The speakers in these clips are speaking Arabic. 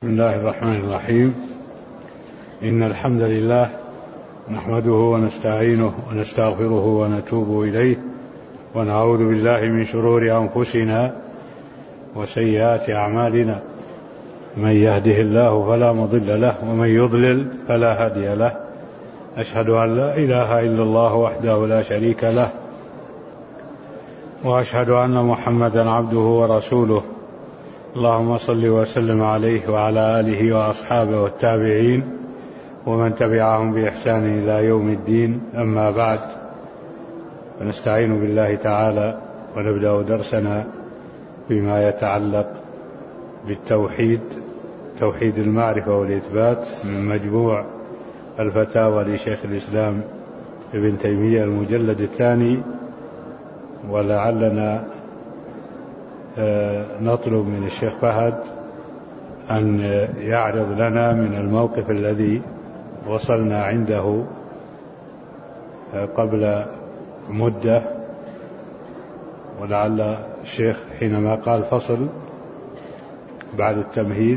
بسم الله الرحمن الرحيم. إن الحمد لله نحمده ونستعينه ونستغفره ونتوب إليه ونعوذ بالله من شرور أنفسنا وسيئات أعمالنا، من يهده الله فلا مضل له ومن يضلل فلا هادي له. أشهد أن لا إله إلا الله وحده لا شريك له، وأشهد أن محمدا عبده ورسوله. اللهم صل وسلم عليه وعلى آله وأصحابه والتابعين ومن تبعهم بإحسان إلى يوم الدين. أما بعد، فنستعين بالله تعالى ونبدأ درسنا بما يتعلق بالتوحيد، توحيد المعرفة والإثبات، من مجموع الفتاوى لشيخ الإسلام ابن تيمية المجلد الثاني. ولعلنا نطلب من الشيخ فهد أن يعرض لنا من الموقف الذي وصلنا عنده قبل مدة، ولعل الشيخ حينما قال فصل بعد التمهيد.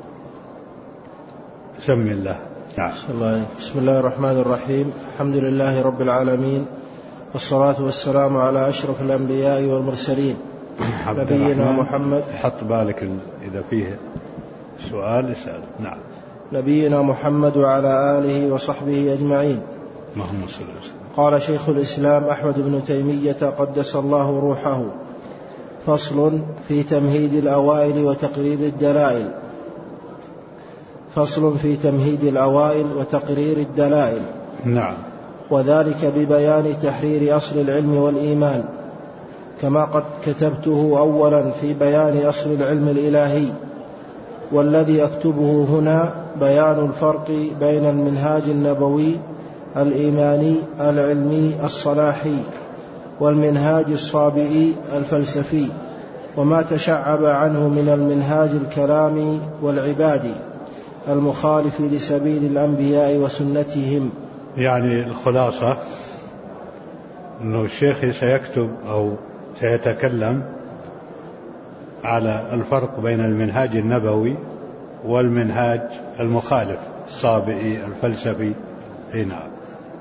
سم الله. نعم. بسم الله الرحمن الرحيم. الحمد لله رب العالمين، والصلاة والسلام على أشرف الأنبياء والمرسلين، نبينا محمد. حط بالك إذا فيه سؤال اسأل. نعم. نبينا محمد وعلى آله وصحبه أجمعين. اللهم صل وسلم. قال شيخ الإسلام أحمد بن تيمية قدس الله روحه: فصل في تمهيد الأوائل وتقرير الدلائل. فصل في تمهيد الأوائل وتقرير الدلائل. نعم. وذلك ببيان تحرير أصل العلم والإيمان، كما قد كتبته أولا في بيان أصل العلم الإلهي. والذي أكتبه هنا بيان الفرق بين المنهاج النبوي الإيماني العلمي الصلاحي والمنهاج الصابئي الفلسفي، وما تشعب عنه من المنهاج الكلامي والعبادي المخالف لسبيل الأنبياء وسنتهم. يعني الخلاصة أنه الشيخ سيكتب أو سيتكلم على الفرق بين المنهاج النبوي والمنهاج المخالف الصابئي الفلسفي. نعم.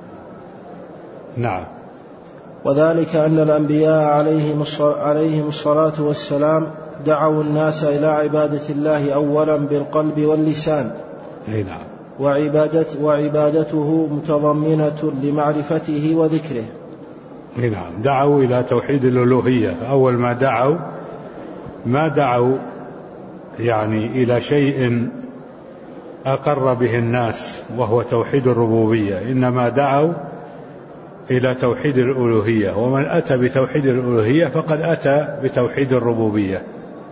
نعم. وذلك أن الأنبياء عليهم الصلاة والسلام دعوا الناس إلى عبادة الله أولا بالقلب واللسان. نعم. وعبادته متضمنة لمعرفته وذكره. نعم. دعوا إلى توحيد الألوهية. أول ما دعوا يعني إلى شيء أقر به الناس وهو توحيد الربوبية، إنما دعوا إلى توحيد الألوهية، ومن أتى بتوحيد الألوهية فقد أتى بتوحيد الربوبية.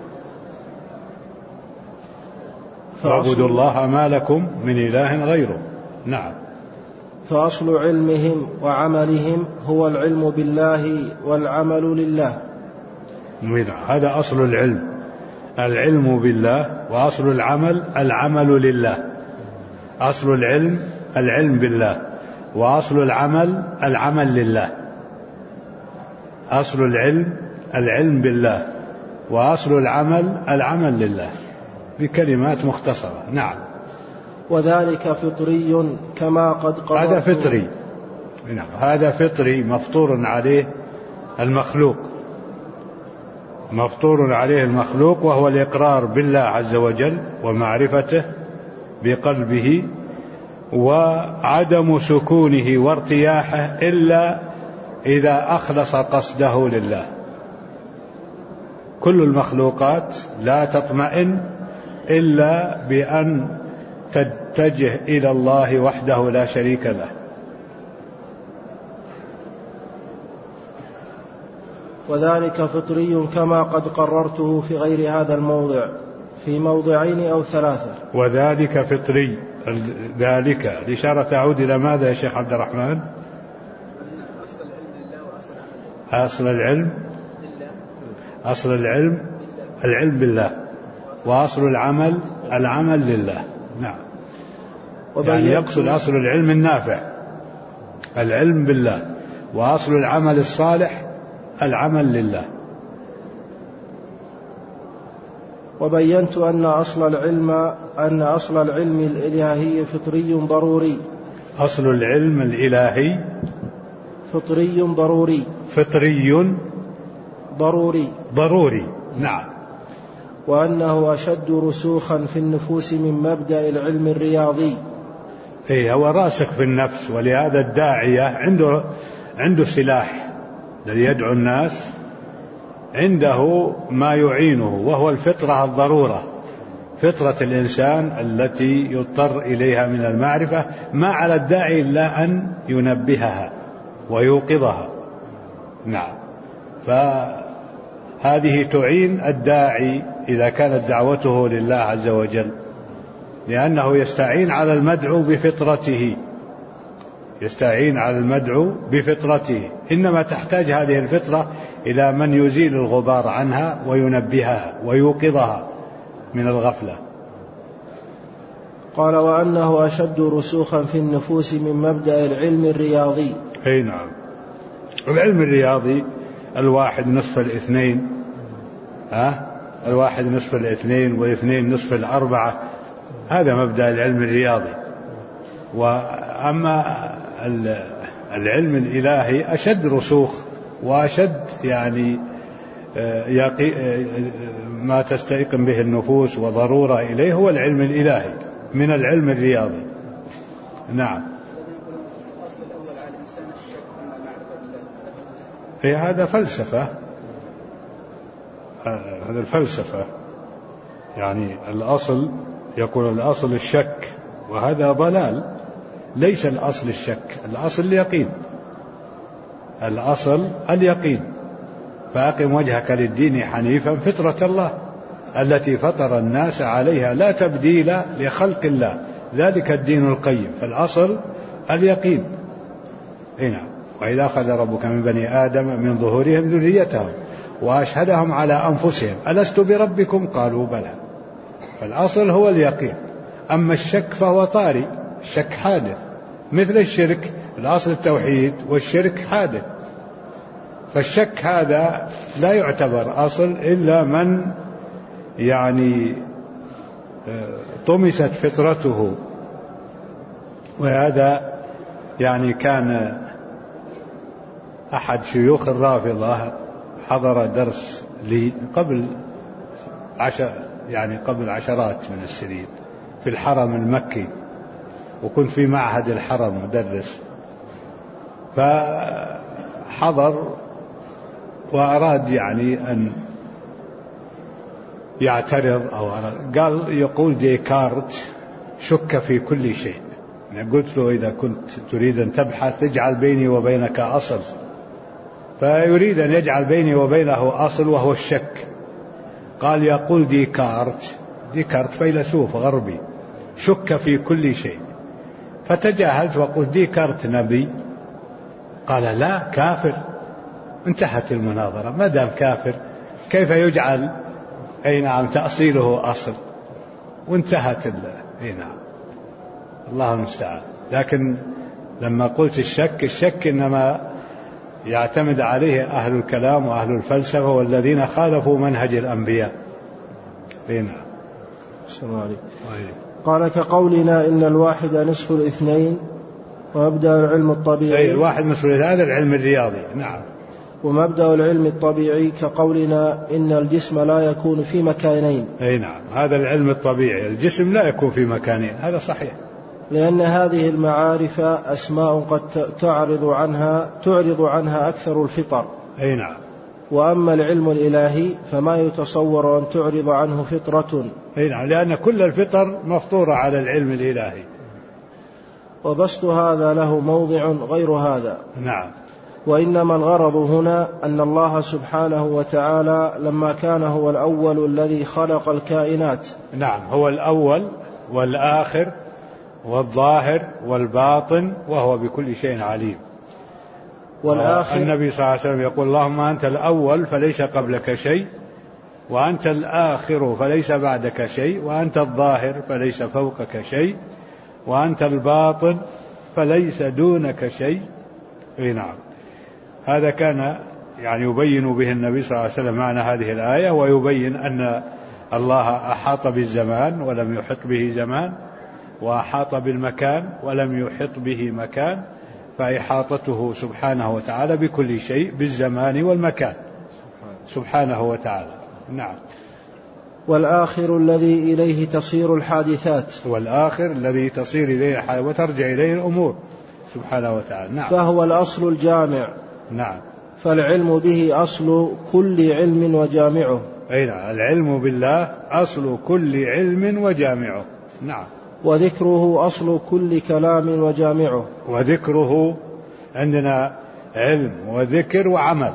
فاعبدوا الله ما لكم من إله غيره. نعم. فأصل علمهم وعملهم هو العلم بالله والعمل لله. هذا أصل العلم بالله، وأصل العمل لله. أصل العلم بالله، وأصل العمل لله. أصل العلم بالله، وأصل العمل لله، بكلمات مختصرة. نعم. وذلك فطري كما قد قررت. هذا فطري. نعم. هذا فطري مفطور عليه المخلوق، وهو الإقرار بالله عز وجل ومعرفته بقلبه، وعدم سكونه وارتياحه إلا إذا أخلص قصده لله. كل المخلوقات لا تطمئن إلا بأن تتجه إلى الله وحده لا شريك له. وذلك فطري كما قد قررته في غير هذا الموضع في موضعين أو ثلاثة. وذلك فطري، ذلك الإشارة تعود إلى ماذا يا شيخ عبد الرحمن؟ أصل العلم بالله، وأصل العمل لله. نعم. يعني يقصد أصل العلم النافع العلم بالله، وأصل العمل الصالح العمل لله. وبينت أن أصل العلم الإلهي فطري ضروري. أصل العلم الإلهي فطري ضروري. فطري ضروري. نعم. وأنه أشد رسوخا في النفوس من مبدأ العلم الرياضي. هو راسخ في النفس، ولهذا الداعية عنده سلاح الذي يدعو الناس، عنده ما يعينه، وهو الفطرة الضرورة، فطرة الإنسان التي يضطر إليها من المعرفة، ما على الداعي إلا أن ينبهها ويوقظها. نعم. فهذه تعين الداعي إذا كانت دعوته لله عز وجل، لأنه يستعين على المدعو بفطرته. إنما تحتاج هذه الفطرة إلى من يزيل الغبار عنها وينبهها ويوقظها من الغفلة. قال: وأنه أشد رسوخا في النفوس من مبدأ العلم الرياضي. أي نعم. العلم الرياضي الواحد نصف الاثنين، الواحد نصف الاثنين والاثنين نصف الأربعة، هذا مبدأ العلم الرياضي. وأما العلم الإلهي أشد رسوخ وأشد ما تستيقن به النفوس وضرورة إليه، هو العلم الإلهي من العلم الرياضي. نعم. هذا فلسفة، هذا الفلسفة، الأصل يقول الأصل الشك، وهذا ضلال. ليس الأصل الشك، الأصل اليقين، الأصل اليقين. فأقم وجهك للدين حنيفا فطرة الله التي فطر الناس عليها لا تبديل لخلق الله، ذلك الدين القيم. فالأصل اليقين. نعم. وإذا أخذ ربك من بني آدم من ظهورهم ذريتهم وأشهدهم على أنفسهم ألست بربكم قالوا بلى. فالأصل هو اليقين. أما الشك فهو طارئ، الشك حادث، مثل الشرك، الأصل التوحيد والشرك حادث. فالشك هذا لا يعتبر أصل إلا من طمست فطرته. وهذا كان أحد شيوخ الرافضة حضر درس لي قبل عشرات من السنين في الحرم المكي، وكنت في معهد الحرم مدرس، فحضر وأراد أن يعترض قال يقول ديكارت شك في كل شيء. قلت له إذا كنت تريد أن تبحث اجعل بيني وبينك أصل، فيريد أن يجعل بيني وبينه أصل وهو الشك. قال يقول ديكارت فيلسوف غربي شك في كل شيء. فتجاهلت وقلت ديكارت نبي؟ قال لا، كافر. انتهت المناظرة. ما دام كافر كيف يجعل تأصيله أصل؟ وانتهت نعم. الله المستعان. لكن لما قلت الشك إنما يعتمد عليه أهل الكلام وأهل الفلسفة والذين خالفوا منهج الأنبياء. نعم. السلام عليكم. قال: كقولنا إن الواحد نصف الاثنين ومبدأ العلم الطبيعي. واحد نصف الاثنين، هذا العلم الرياضي. نعم. ومبدأ العلم الطبيعي كقولنا إن الجسم لا يكون في مكانين. نعم، هذا العلم الطبيعي، الجسم لا يكون في مكانين، هذا صحيح. لأن هذه المعارف أسماء قد تعرض عنها أكثر الفطر. نعم. وأما العلم الإلهي فما يتصور أن تعرض عنه فطرة. نعم، لأن كل الفطر مفطورة على العلم الإلهي. وبسط هذا له موضع غير هذا. نعم. وإنما الغرض هنا أن الله سبحانه وتعالى لما كان هو الأول الذي خلق الكائنات. نعم، هو الأول والآخر والظاهر والباطن، وهو بكل شيء عليم. والآخر النبي صلى الله عليه وسلم يقول اللهم أنت الأول فليس قبلك شيء، وأنت الآخر فليس بعدك شيء، وأنت الظاهر فليس فوقك شيء، وأنت الباطن فليس دونك شيء. نعم. هذا كان يبين به النبي صلى الله عليه وسلم معنى هذه الآية، ويبين أن الله أحاط بالزمان ولم يحط به زمان، وأحاط بالمكان ولم يحط به مكان، فإحاطته سبحانه وتعالى بكل شيء بالزمان والمكان سبحانه وتعالى. نعم. والآخر الذي إليه تصير الحادثات. والآخر الذي تصير إليه وترجع إليه الأمور سبحانه وتعالى. نعم. فهو الأصل الجامع. نعم. فالعلم به أصل كل علم وجامعه. أي نعم، العلم بالله أصل كل علم وجامعه. نعم. وذكره أصل كل كلام وجامعه. وذكره عندنا علم وذكر وعمل.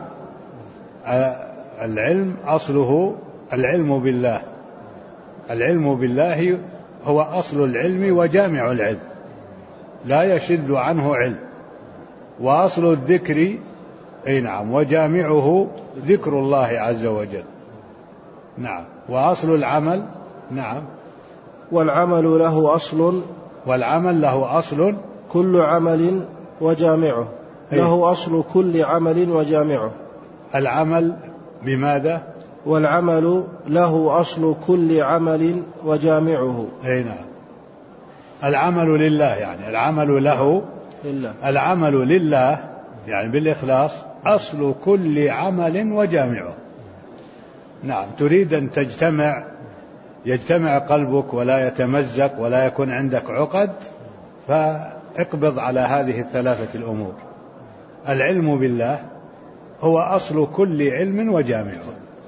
العلم أصله العلم بالله، العلم بالله هو أصل العلم وجامع العلم، لا يشذ عنه علم. وأصل الذكر أي نعم وجامعه ذكر الله عز وجل. نعم. وأصل العمل نعم. والعمل له أصل. والعمل له أصل كل عمل وجامعه. له أصل كل عمل وجامعه. العمل بماذا؟ والعمل له أصل كل عمل وجامعه. أي نعم. العمل لله يعني العمل له لله. العمل لله يعني بالإخلاص أصل كل عمل وجامعه. نعم. تريد أن يجتمع قلبك ولا يتمزق ولا يكون عندك عقد، فاقبض على هذه الثلاثة الأمور. العلم بالله هو أصل كل علم وجامعه.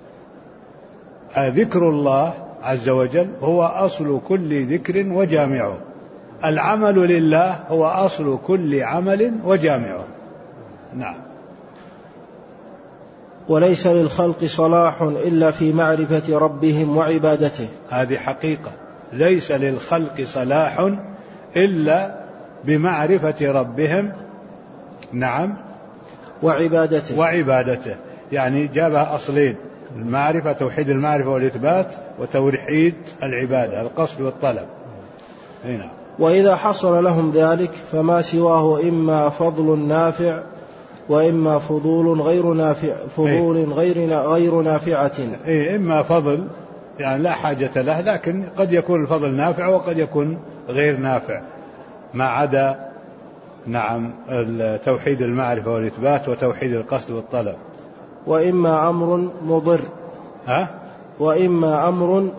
ذكر الله عز وجل هو أصل كل ذكر وجامعه. العمل لله هو أصل كل عمل وجامعه. نعم. وليس للخلق صلاح إلا في معرفة ربهم وعبادته. هذه حقيقة، ليس للخلق صلاح إلا بمعرفة ربهم. نعم. وعبادته يعني جابها أصلين: المعرفة، توحيد المعرفة والإثبات، وتوحيد العبادة القصد والطلب. هنا. وإذا حصل لهم ذلك فما سواه إما فضل نافع وإما فضول غير نافع، غير نافعة. إما فضل يعني لا حاجة له، لكن قد يكون الفضل نافع وقد يكون غير نافع، ما عدا نعم توحيد المعرفة والإثبات وتوحيد القصد والطلب. وإما أمر مضر. وإما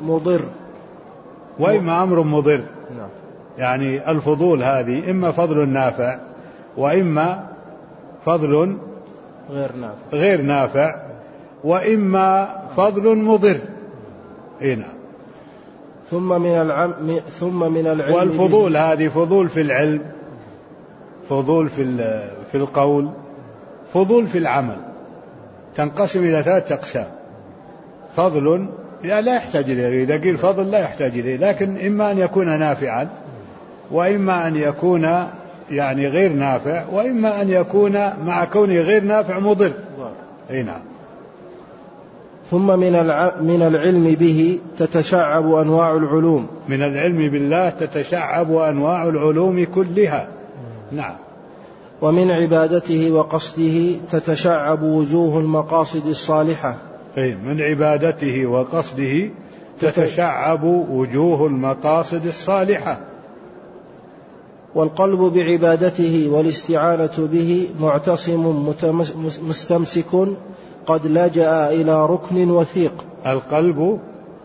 أمر مضر. نعم. يعني الفضول هذه إما فضل نافع وإما فضل غير نافع وإما فضل مضر. نعم. ثم من العلم والفضول هذه فضول في العلم، فضول في القول، فضول في العمل. تنقسم إلى 3 أقسام. فضل لا يحتاج إليه، إذا قيل فضل لا يحتاج إليه، لكن إما أن يكون نافعا وإما أن يكون يعني غير نافع، وإما أن يكون مع كونه غير نافع مضر. نعم. ثم من العلم به تتشعب أنواع العلوم. من العلم بالله تتشعب أنواع العلوم كلها. نعم. ومن عبادته وقصده تتشعب وجوه المقاصد الصالحة. من عبادته وقصده تتشعب وجوه المقاصد الصالحة. والقلب بعبادته والاستعانة به معتصم مستمسك قد لجأ إلى ركن وثيق. القلب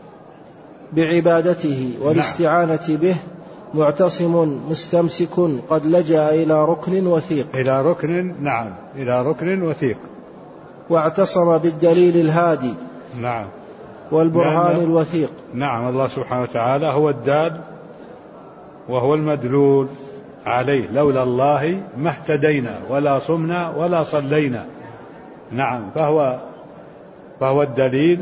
بعبادته والاستعانة به معتصم مستمسك قد لجأ إلى ركن وثيق. إلى ركن، نعم، إلى ركن وثيق. واعتصم بالدليل الهادي. نعم. والبرهان الوثيق. نعم. الله سبحانه وتعالى هو الدال وهو المدلول عليه، لولا الله ما اهتدينا ولا صمنا ولا صلينا. نعم. فهو الدليل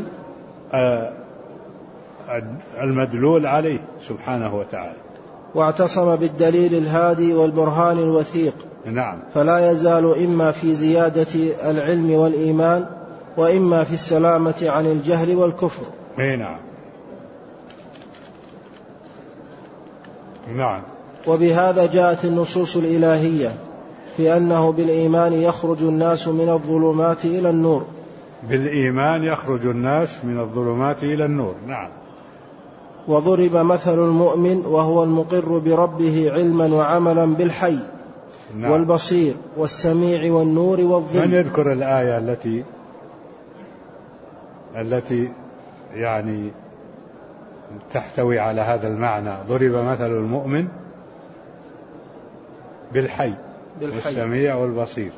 المدلول عليه سبحانه وتعالى. واعتصم بالدليل الهادي والبرهان الوثيق. نعم. فلا يزال إما في زيادة العلم والإيمان وإما في السلامة عن الجهل والكفر. نعم. نعم. وبهذا جاءت النصوص الإلهية في أنه بالإيمان يخرج الناس من الظلمات إلى النور. بالإيمان يخرج الناس من الظلمات إلى النور. نعم. وضرب مثل المؤمن وهو المقر بربه علما وعملا بالحي نعم. والبصير والسميع والنور والظل. من يذكر الآية التي يعني تحتوي على هذا المعنى؟ ضرب مثل المؤمن بالحي والسميع والبصير.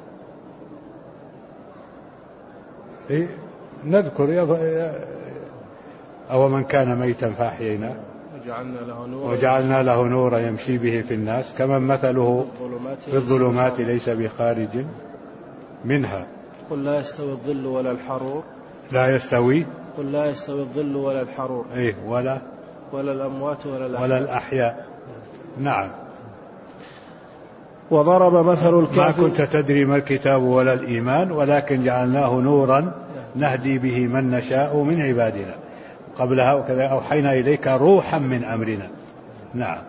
نذكر أو من كان ميتا فأحييناه وجعلنا له نورا يمشي به في الناس كمن مثله في الظلمات ليس بخارج منها. قل لا يستوي الظل ولا الحرور. لا يستوي. قل لا يستوي الظل ولا الحرور. ولا الأموات ولا الأحياء. نعم. وضرب مثل الكافر. ما كنت تدري ما الكتاب ولا الإيمان ولكن جعلناه نورا نهدي به من نشاء من عبادنا قبلها وكذا أوحينا إليك روحا من أمرنا. نعم.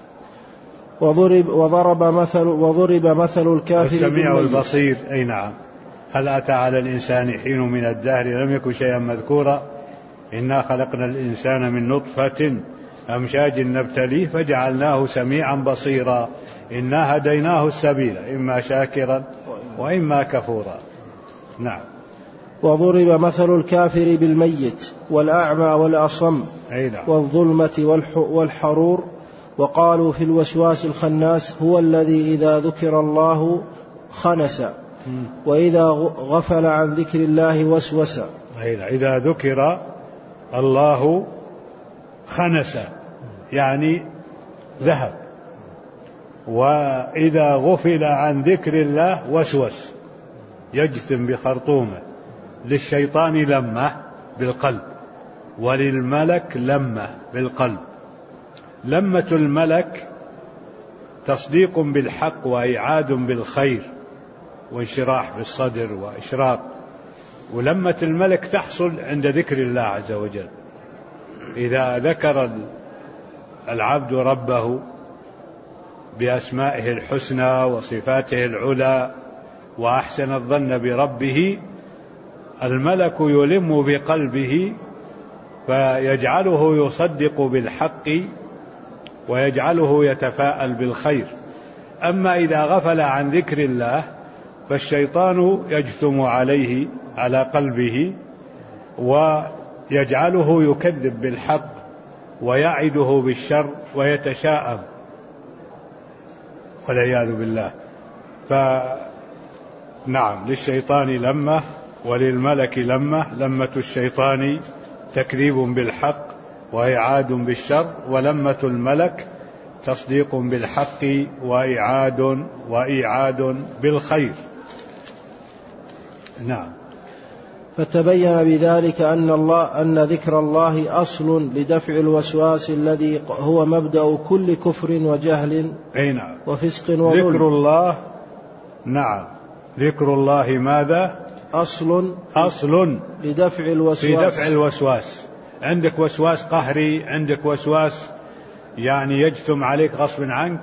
وضرب مثل الكافر السميع والبصير. أي نعم. هل أتى على الإنسان حين من الدهر لم يكن شيئا مذكورا إنا خلقنا الإنسان من نطفة أمشاج نبتليه فجعلناه سميعا بصيرا إنا هديناه السبيل إما شاكرا وإما كفورا. نعم. وضرب مثل الكافر بالميت والأعمى والأصم والظلمة والحرور وقالوا في الوسواس الخناس هو الذي إذا ذكر الله خنس وإذا غفل عن ذكر الله وسوس. إذا ذكر الله خنس يعني ذهب، وإذا غفل عن ذكر الله وسوس يجتم بخرطومه. للشيطان لمة بالقلب وللملك لمة بالقلب. لمة الملك تصديق بالحق وإعاد بالخير وانشراح بالصدر وإشراق، ولمة الملك تحصل عند ذكر الله عز وجل. إذا ذكر العبد ربه بأسمائه الحسنى وصفاته العلى وأحسن الظن بربه الملك يلم بقلبه فيجعله يصدق بالحق ويجعله يتفاءل بالخير. أما إذا غفل عن ذكر الله فالشيطان يجثم عليه على قلبه ويجعله يكذب بالحق ويعده بالشر ويتشاءم والعياذ بالله. فنعم، للشيطان لمة وللملك لمة. لمة الشيطان تكذيب بالحق وإعاد بالشر، ولمة الملك تصديق بالحق وإعاد بالخير. نعم. فتبين بذلك أن ذكر الله أصل لدفع الوسواس الذي هو مبدأ كل كفر وجهل نعم. وفسق وظلم. ذكر الله نعم، ذكر الله ماذا؟ أصل لدفع الوسواس. في دفع الوسواس. عندك وسواس قهري، عندك وسواس يعني يجتم عليك غصب عنك،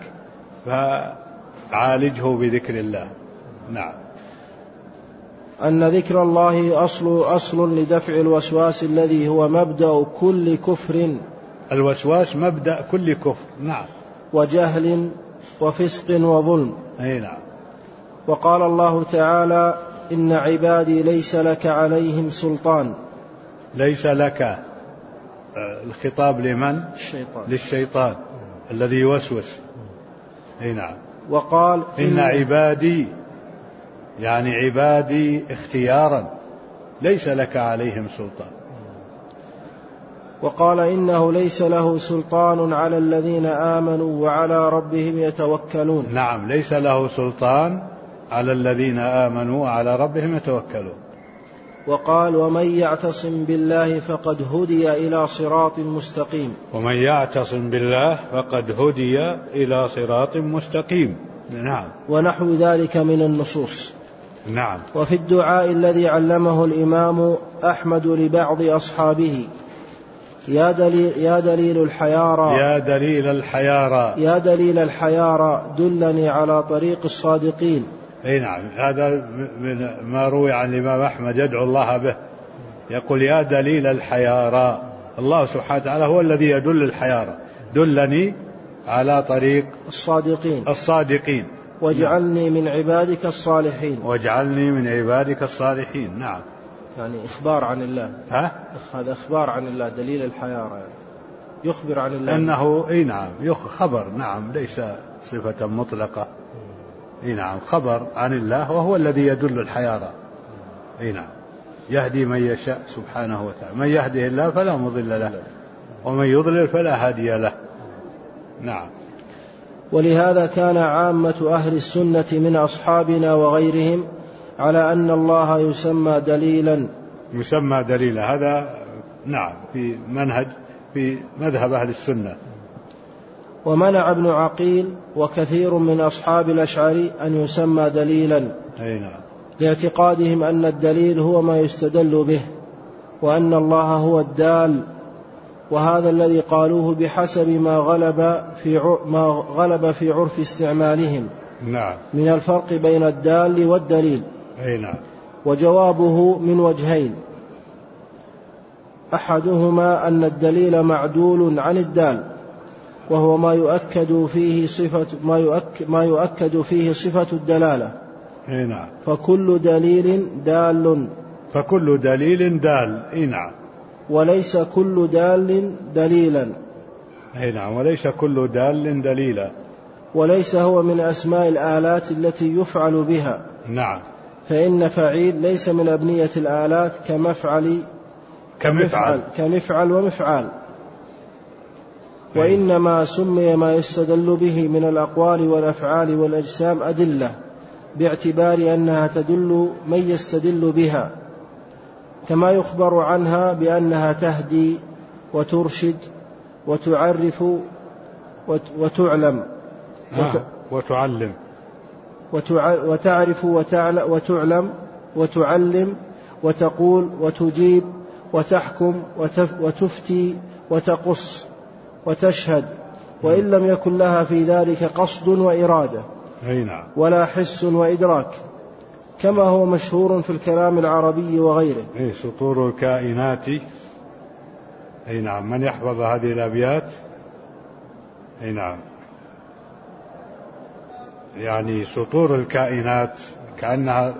فعالجه بذكر الله. نعم. أن ذكر الله أصل لدفع الوسواس الذي هو مبدأ كل كفر. الوسواس مبدأ كل كفر. نعم. وجهل وفسق وظلم. نعم. وقال الله تعالى إن عبادي ليس لك عليهم سلطان. ليس لك، الخطاب لمن؟ الشيطان. للشيطان الذي يوسوس. نعم. وقال إن عبادي يعني عبادي اختيارا ليس لك عليهم سلطان. وقال إنه ليس له سلطان على الذين آمنوا وعلى ربهم يتوكلون. نعم، ليس له سلطان على الذين آمنوا وعلى ربهم يتوكلون. وقال ومن يعتصم بالله فقد هدي إلى صراط مستقيم. ومن يعتصم بالله فقد هدي إلى صراط مستقيم. نعم. ونحو ذلك من النصوص. نعم. وفي الدعاء الذي علمه الإمام أحمد لبعض أصحابه يا دليل الحيارى يا دليل الحيارى دلني على طريق الصادقين. نعم، هذا من ما روي عن الإمام أحمد يدعو الله به، يقول يا دليل الحيارى الله سبحانه وتعالى هو الذي يدل الحيارى. دلني على طريق الصادقين واجعلني من عبادك الصالحين. واجعلني من عبادك الصالحين. نعم. يعني إخبار عن الله. هذا إخبار عن الله، دليل الحيارى يعني يخبر عن الله أنه نعم خبر. نعم ليس صفة مطلقة. نعم خبر عن الله وهو الذي يدل الحيارى. نعم يهدي من يشاء سبحانه وتعالى، من يهده الله فلا مضل له ومن يضلل فلا هادي له. نعم. ولهذا كان عامة أهل السنة من أصحابنا وغيرهم على أن الله يسمى دليلا. هذا نعم في مذهب أهل السنة. ومنع ابن عقيل وكثير من أصحاب الأشعري أن يسمى دليلا. نعم. لاعتقادهم أن الدليل هو ما يستدل به، وأن الله هو الدال، وهذا الذي قالوه بحسب ما غلب في عرف استعمالهم. نعم. من الفرق بين الدال والدليل. نعم. وجوابه من وجهين: أحدهما أن الدليل معدول عن الدال، وهو ما يؤكد فيه صفة الدلالة. نعم. فكل دليل دال. نعم. وليس كل دال دليلا. نعم. وليس كل دال دليلا. وليس هو من أسماء الآلات التي يفعل بها. نعم. فإن فعيل ليس من أبنية الآلات كمفعل ومفعال. وإنما سمي ما يستدل به من الأقوال والأفعال والأجسام أدلة، باعتبار أنها تدل من يستدل بها، كما يخبر عنها بأنها تهدي وترشد وتعرف وتعلم وتعرف وتعلم وتعلم وتقول وتجيب وتحكم وتفتي وتقص وتشهد، وإن لم يكن لها في ذلك قصد وإرادة ولا حس وإدراك، كما هو مشهور في الكلام العربي وغيره. سطور الكائنات. نعم. من يحفظ هذه الأبيات؟ نعم. يعني سطور الكائنات كأنها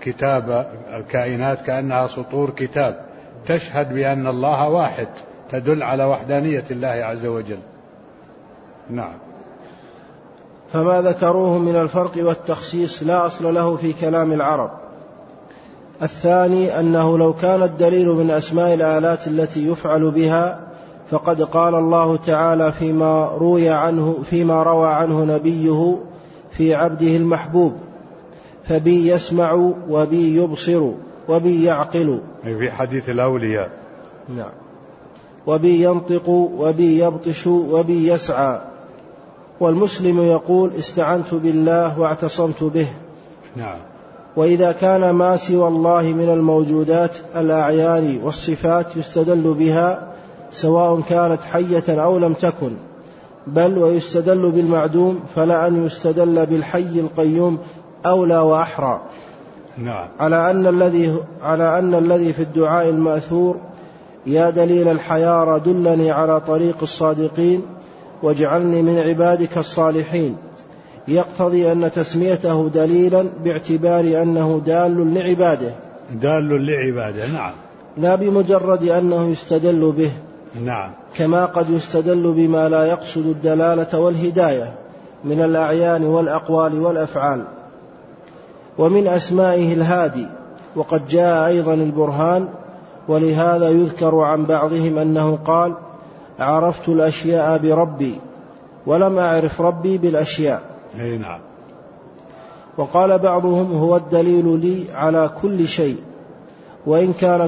كأنها سطور كتاب تشهد بأن الله واحد، تدل على وحدانية الله عز وجل. نعم. فما ذكروه من الفرق والتخصيص لا أصل له في كلام العرب. الثاني أنه لو كان الدليل من أسماء الآلات التي يفعل بها، فقد قال الله تعالى فيما روى عنه نبيه في عبده المحبوب: فبي يسمع وبي يبصر وبي يعقل. في حديث الأولياء. نعم. وبي ينطق وبي يبطش وبي يسعى. والمسلم يقول: استعنت بالله واعتصمت به. نعم. وإذا كان ما سوى الله من الموجودات الأعيان والصفات يستدل بها، سواء كانت حية أو لم تكن، بل ويستدل بالمعدوم، فلا أن يستدل بالحي القيوم أولى وأحرى. نعم. على أن الذي في الدعاء المأثور: يا دليل الحيارى دلني على طريق الصادقين واجعلني من عبادك الصالحين، يقتضي أن تسميته دليلا باعتبار أنه دال لعباده. نعم. لا بمجرد أنه يستدل به. نعم. كما قد يستدل بما لا يقصد الدلالة والهداية من الأعيان والأقوال والأفعال. ومن أسمائه الهادي، وقد جاء أيضا البرهان. ولهذا يذكر عن بعضهم أنه قال: عرفت الأشياء بربي ولم أعرف ربي بالأشياء. نعم. وقال بعضهم: هو الدليل لي على كل شيء، وإن كان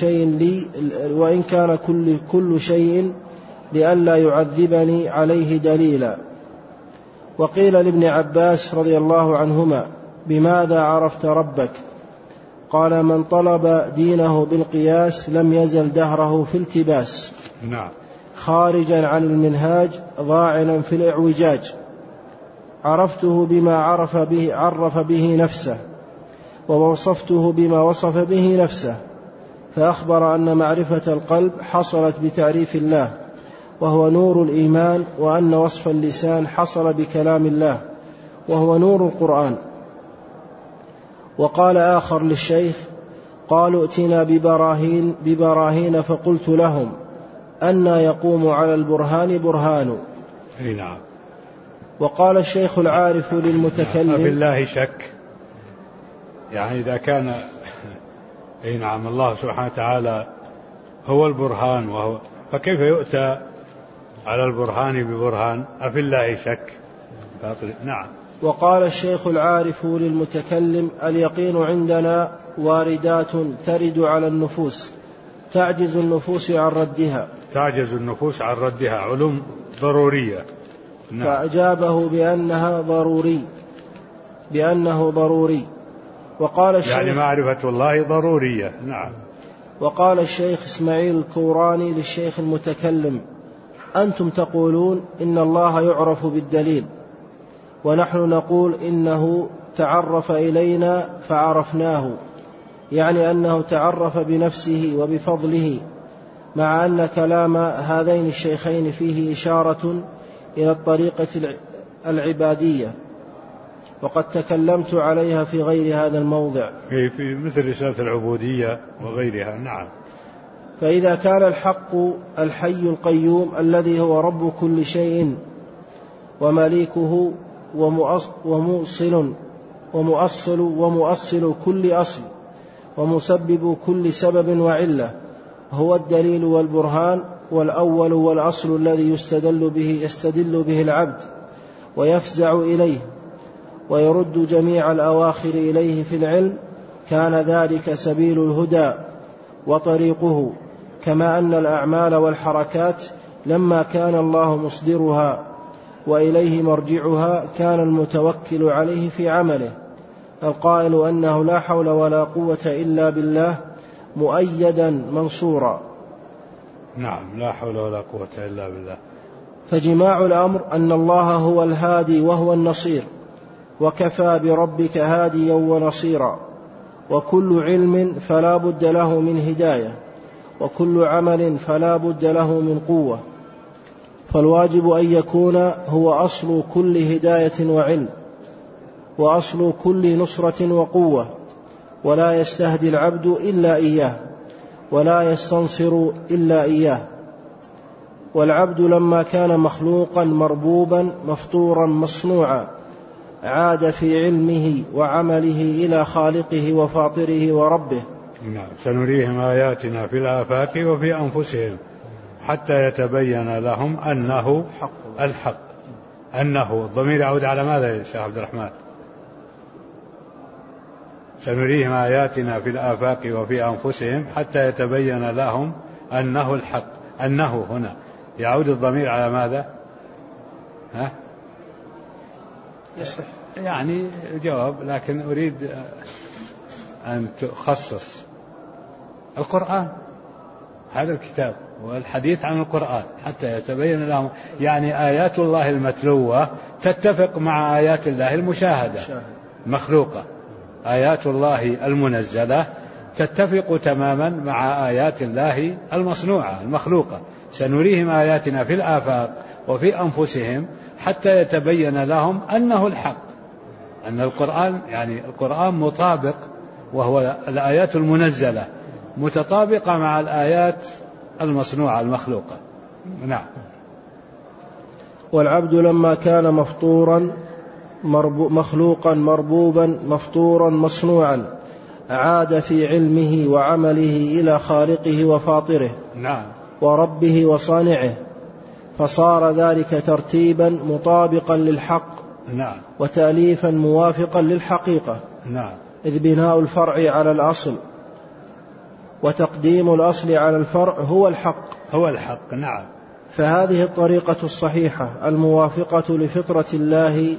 كل شيء لئلا يعذبني عليه دليلا. وقيل لابن عباس رضي الله عنهما: بماذا عرفت ربك؟ قال: من طلب دينه بالقياس لم يزل دهره في التباس. نعم. خارجا عن المنهاج ضاعنا في الإعوجاج. عرفته بما عرف به نفسه، ووصفته بما وصف به نفسه، فأخبر أن معرفة القلب حصلت بتعريف الله وهو نور الإيمان، وأن وصف اللسان حصل بكلام الله وهو نور القرآن. وقال آخر للشيخ: قالوا ائتنا ببراهين فقلت لهم أنى يقوم على البرهان برهان. نعم. وقال الشيخ العارف للمتكلم: في الله شك، يعني إذا كان نعم الله سبحانه وتعالى هو البرهان وهو، فكيف يؤتى على البرهان ببرهان؟ أفي الله شك. نعم. وقال الشيخ العارف للمتكلم: اليقين عندنا واردات ترد على النفوس، تعجز النفوس عن ردها. تعجز النفوس عن ردها، علوم ضرورية. نعم. فأجابه بأنه ضروري. وقال الشيخ يعني معرفة الله ضرورية. نعم. وقال الشيخ إسماعيل الكوراني للشيخ المتكلم: أنتم تقولون إن الله يعرف بالدليل، ونحن نقول إنه تعرف إلينا فعرفناه، يعني أنه تعرف بنفسه وبفضله، مع أن كلام هذين الشيخين فيه إشارة إلى الطريقة العبادية، وقد تكلمت عليها في غير هذا الموضع، في مثل رسالة العبودية وغيرها. نعم. فإذا كان الحق الحي القيوم الذي هو رب كل شيء ومليكه ومؤصل كل أصل ومسبب كل سبب وعلة، هو الدليل والبرهان والأول والأصل الذي يستدل به العبد ويفزع إليه ويرد جميع الأواخر إليه في العلم، كان ذلك سبيل الهدى وطريقه، كما أن الأعمال والحركات لما كان الله مصدرها وإليه مرجعها كان المتوكل عليه في عمله، القائل أنه لا حول ولا قوة إلا بالله مؤيدا منصورا. نعم، لا حول ولا قوة إلا بالله. فجماع الأمر أن الله هو الهادي وهو النصير، وكفى بربك هاديا ونصيرا، وكل علم فلا بد له من هداية، وكل عمل فلا بد له من قوة، فالواجب أن يكون هو أصل كل هداية وعلم، وأصل كل نصرة وقوة، ولا يستهدي العبد إلا إياه، ولا يستنصر إلا إياه. والعبد لما كان مخلوقا مربوبا مفطورا مصنوعا، عاد في علمه وعمله إلى خالقه وفاطره وربه. نعم. سنريهم آياتنا في الآفاق وفي أنفسهم حتى يتبين لهم أنه الحق. أنه الضمير يعود على ماذا يا شيخ عبد الرحمن؟ سنريهم آياتنا في الآفاق وفي أنفسهم حتى يتبين لهم أنه الحق. أنه هنا يعود الضمير على ماذا؟ يصح يعني جواب، لكن أريد أن تخصص القرآن، هذا الكتاب والحديث عن القرآن حتى يتبين لهم، يعني آيات الله المتلوة تتفق مع آيات الله المشاهدة مخلوقة، آيات الله المنزلة تتفق تماما مع آيات الله المصنوعة المخلوقة. سنريهم آياتنا في الآفاق وفي أنفسهم حتى يتبين لهم أنه الحق، أن القرآن يعني القرآن مطابق، وهو الآيات المنزلة متطابقة مع الآيات المصنوعة المخلوقة. نعم. والعبد لما كان مخلوقا مربوبا مفطورا مصنوعا، عاد في علمه وعمله إلى خالقه وفاطره. نعم. وربه وصانعه، فصار ذلك ترتيبا مطابقا للحق. نعم. وتأليفا موافقا للحقيقة. نعم. إذ بناء الفرع على الأصل وتقديم الأصل على الفرع هو الحق. نعم. فهذه الطريقة الصحيحة الموافقة لفطرة الله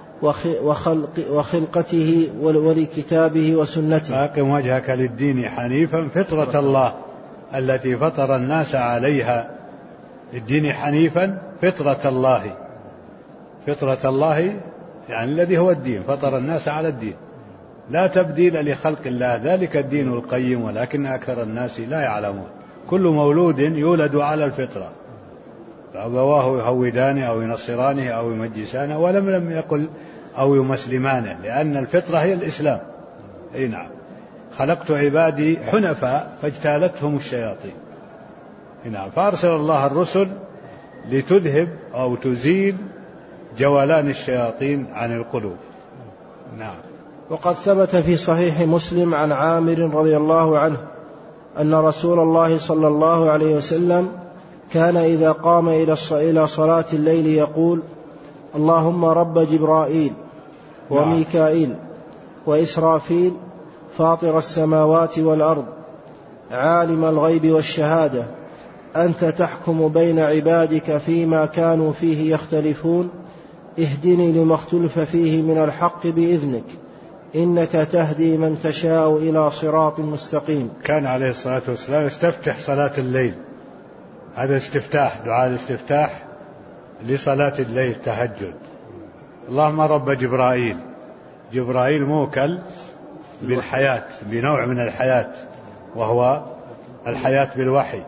وخلقته ولكتابه وسنته. فأقم وجهك للدين حنيفا فطرة الله التي فطر الناس عليها. الدين حنيفا فطرة الله يعني الذي هو الدين، فطر الناس على الدين. لا تبديل لخلق الله، ذلك الدين القيم ولكن أكثر الناس لا يعلمون. كل مولود يولد على الفطرة، فأبواه يهودانه أو ينصرانه أو يمجسانه، لم يقل أو يمسلمانه، لأن الفطرة هي الإسلام. أي نعم. خلقت عبادي حنفاء فاجتالتهم الشياطين. نعم. فأرسل الله الرسل لتذهب أو تزيل جولان الشياطين عن القلوب. نعم. وقد ثبت في صحيح مسلم عن عامر رضي الله عنه أن رسول الله صلى الله عليه وسلم كان إذا قام إلى صلاة الليل يقول: اللهم رب جبرائيل وميكائيل وإسرافيل فاطر السماوات والأرض عالم الغيب والشهادة أنت تحكم بين عبادك فيما كانوا فيه يختلفون اهدني لما اختلف فيه من الحق بإذنك إنك تهدي من تشاء إلى صراط مستقيم. كان عليه الصلاة والسلام يستفتح صلاة الليل، هذا استفتاح، دعاء الاستفتاح لصلاة الليل التهجد. اللهم رب جبرائيل. جبرائيل موكل بالحياة، بنوع من الحياة، وهو الحياة بالوحي،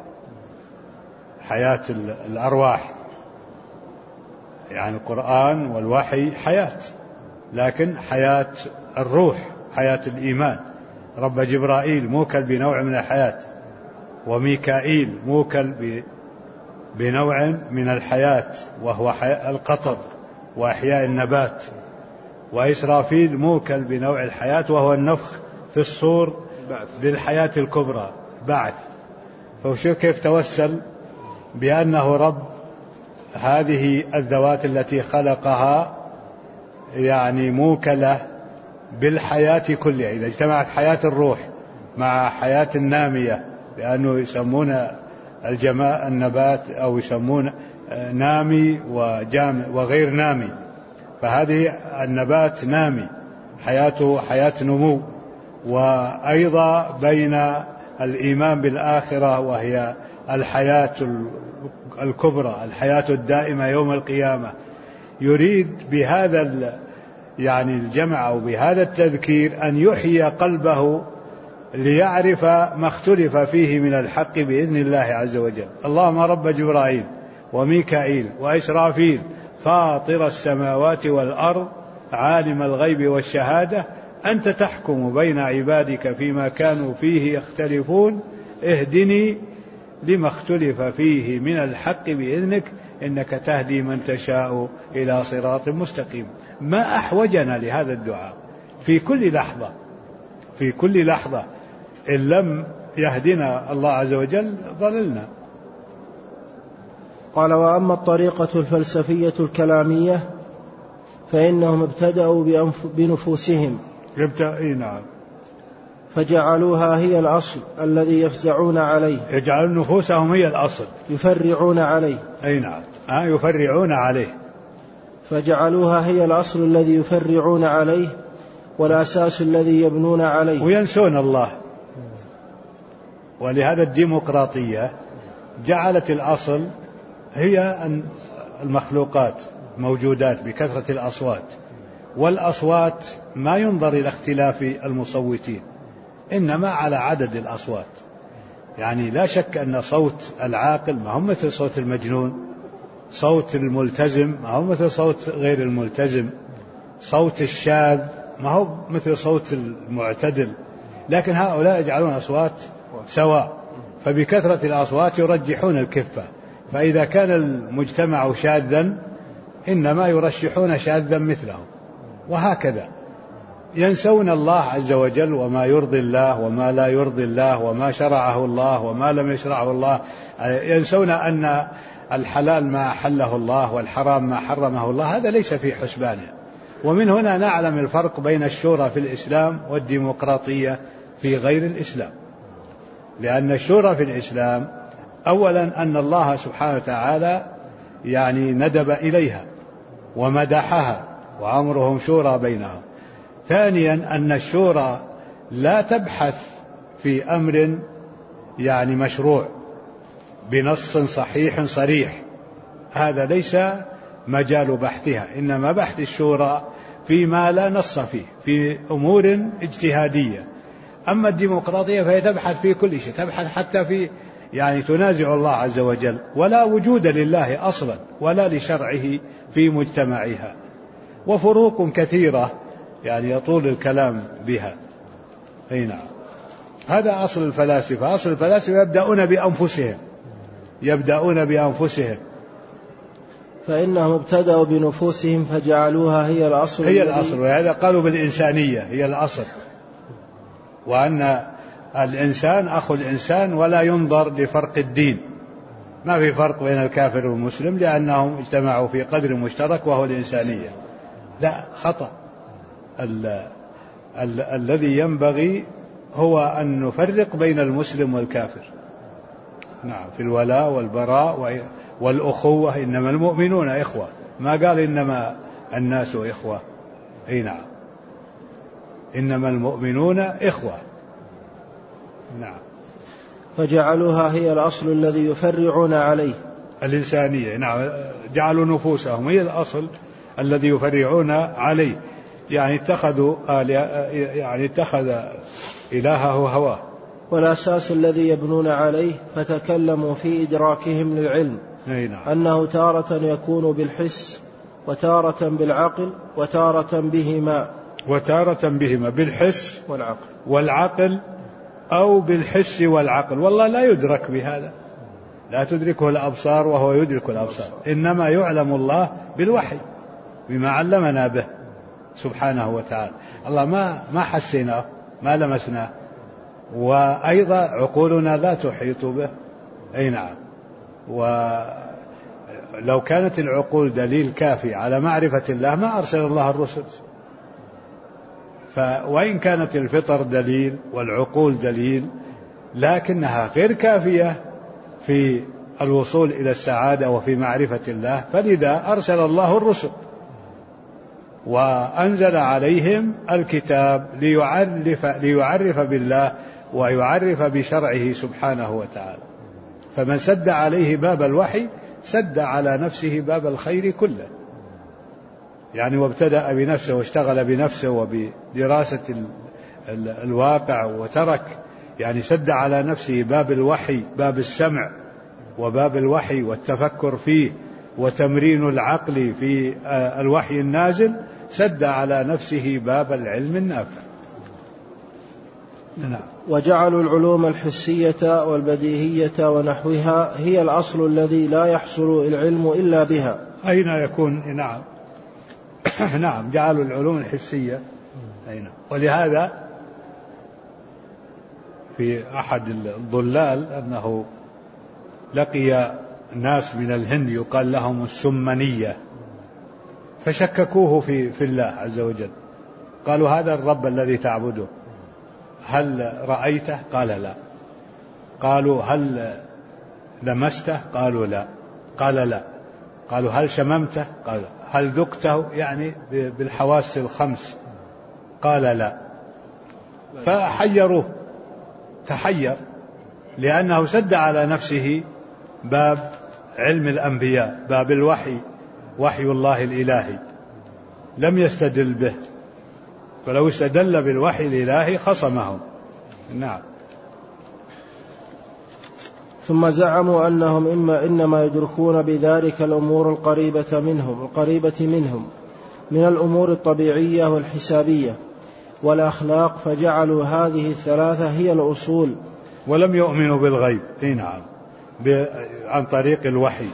حياة الأرواح، يعني القرآن والوحي حياة، لكن حياة الروح، حياة الإيمان. رب جبرائيل موكل بنوع من الحياة، وميكائيل موكل بنوع من الحياة وهو القطر وإحياء النبات، وإسرافيل موكل بنوع الحياة وهو النفخ في الصور للحياة الكبرى، بعث. فشو كيف توسل بأنه رب هذه الذوات التي خلقها، يعني موكلة بالحياة كلها. إذا اجتمعت حياة الروح مع حياة النامية، لأنه يسمون النبات أو يسمون نامي وجامع وغير نامي، فهذه النبات نامي حياته حياة نمو. وأيضا بين الإيمان بالآخرة وهي الحياة الكبرى، الحياة الدائمة يوم القيامة، يريد بهذا يعني الجمع أو بهذا التذكير أن يحيي قلبه ليعرف ما اختلف فيه من الحق بإذن الله عز وجل. اللهم رب جبرائيل وميكائيل وإسرافيل فاطر السماوات والأرض عالم الغيب والشهادة أنت تحكم بين عبادك فيما كانوا فيه يختلفون اهدني لما اختلف فيه من الحق بإذنك إنك تهدي من تشاء إلى صراط مستقيم. ما أحوجنا لهذا الدعاء في كل لحظة، في كل لحظة. إن لم يهدنا الله عز وجل ضللنا. قال: وأما الطريقة الفلسفية الكلامية فإنهم ابتدأوا بنفوسهم فجعلوها هي الأصل الذي يفزعون عليه. يجعلون نفوسهم هي الأصل، يفرعون عليه. أي نعم، يفرعون عليه. فجعلوها هي الأصل الذي يفرعون عليه والأساس الذي يبنون عليه، وينسون الله. ولهذا الديمقراطية جعلت الأصل هي المخلوقات موجودات بكثرة الأصوات، والأصوات ما ينظر إلى اختلاف المصوتين، إنما على عدد الأصوات. يعني لا شك أن صوت العاقل ما هو مثل صوت المجنون، صوت الملتزم ما هو مثل صوت غير الملتزم، صوت الشاذ ما هو مثل صوت المعتدل، لكن هؤلاء يجعلون أصوات سواء، فبكثرة الأصوات يرجحون الكفة. فإذا كان المجتمع شاذا إنما يرشحون شاذا مثله، وهكذا ينسون الله عز وجل وما يرضي الله وما لا يرضي الله وما شرعه الله وما لم يشرعه الله. ينسون أن الحلال ما أحله الله والحرام ما حرمه الله، هذا ليس في حسبانه. ومن هنا نعلم الفرق بين الشورى في الإسلام والديمقراطية في غير الإسلام. لأن الشورى في الإسلام أولا أن الله سبحانه وتعالى يعني ندب إليها ومدحها وأمرهم شورى بينهم. ثانيا أن الشورى لا تبحث في أمر يعني مشروع بنص صحيح صريح، هذا ليس مجال بحثها، إنما بحث الشورى فيما لا نص فيه في أمور اجتهادية. أما الديمقراطية فهي تبحث في كل شيء، تبحث حتى في يعني تنازع الله عز وجل، ولا وجود لله أصلا ولا لشرعه في مجتمعها، وفروق كثيرة يعني يطول الكلام بها. أي نعم، هذا أصل الفلاسفة. أصل الفلاسفة يبدأون بأنفسهم فإنهم ابتدأوا بنفوسهم فجعلوها هي الأصل. وهذا قالوا بالإنسانية هي الأصل، وأن الإنسان أخو الإنسان ولا ينظر لفرق الدين، ما في فرق بين الكافر والمسلم لأنهم اجتمعوا في قدر مشترك وهو الإنسانية. لا، خطأ. الذي ينبغي هو أن نفرق بين المسلم والكافر، نعم، في الولاء والبراء والأخوة. إنما المؤمنون إخوة، ما قال إنما الناس إخوة. أي نعم، إنما المؤمنون إخوة. نعم، فجعلوها هي الأصل الذي يفرعون عليه الإنسانية. نعم، جعلوا نفوسهم هي الأصل الذي يفرعون عليه، يعني اتخذ إلهه هواه، والأساس الذي يبنون عليه. فتكلموا في إدراكهم للعلم نعم. أنه تارة يكون بالحس وتارة بالعقل وتارة بهما بالحس والعقل أو بالحس والعقل. والله لا يدرك بهذا، لا تدركه الأبصار وهو يدرك الأبصار، إنما يعلم الله بالوحي بما علمنا به سبحانه وتعالى. الله ما حسيناه، ما لمسناه، وأيضا عقولنا لا تحيط به. أي نعم، ولو كانت العقول دليل كافي على معرفة الله ما أرسل الله الرسل. وإن كانت الفطر دليل والعقول دليل، لكنها غير كافية في الوصول إلى السعادة وفي معرفة الله، فلذا أرسل الله الرسل وأنزل عليهم الكتاب ليعرف بالله ويعرف بشرعه سبحانه وتعالى. فمن سد عليه باب الوحي سد على نفسه باب الخير كله، يعني وابتدأ بنفسه واشتغل بنفسه وبدراسة الواقع، وترك يعني سد على نفسه باب الوحي، باب السمع وباب الوحي والتفكر فيه وتمرين العقل في الوحي النازل، سد على نفسه باب العلم النافع. نعم. وجعلوا العلوم الحسية والبديهية ونحوها هي الأصل الذي لا يحصل العلم إلا بها. أين يكون؟ نعم. نعم، جعلوا العلوم الحسية. أين؟ ولهذا في أحد الضلال أنه لقي ناس من الهند يقال لهم السمنية، فشككوه في الله عز وجل، قالوا هذا الرب الذي تعبده هل رأيته؟ قال لا. قالوا هل لمسته؟ قالوا لا. قال لا. قالوا هل شممته؟ قال لا. هل ذقته يعني بالحواس الخمس؟ قال لا. فحيروه، تحير، لأنه سد على نفسه باب علم الأنبياء، باب الوحي، وحي الله الإلهي، لم يستدل به، فلو استدل بالوحي الإلهي خصمهم. نعم. ثم زعموا أنهم إنما يدركون بذلك الأمور القريبة منهم من الأمور الطبيعية والحسابية والأخلاق، فجعلوا هذه الثلاثة هي الأصول، ولم يؤمنوا بالغيب. نعم، عن طريق الوحي.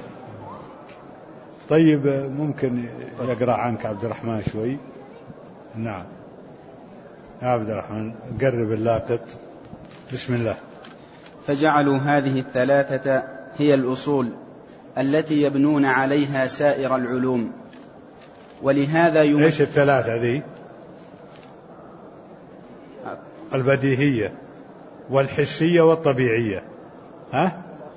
طيب، ممكن يقرأ عنك عبد الرحمن شوي؟ نعم يا عبد الرحمن، قرب اللاقط. بسم الله. فجعلوا هذه الثلاثة هي الأصول التي يبنون عليها سائر العلوم، ولهذا ايش الثلاثة ذي؟ البديهية والحسية والطبيعية. ها؟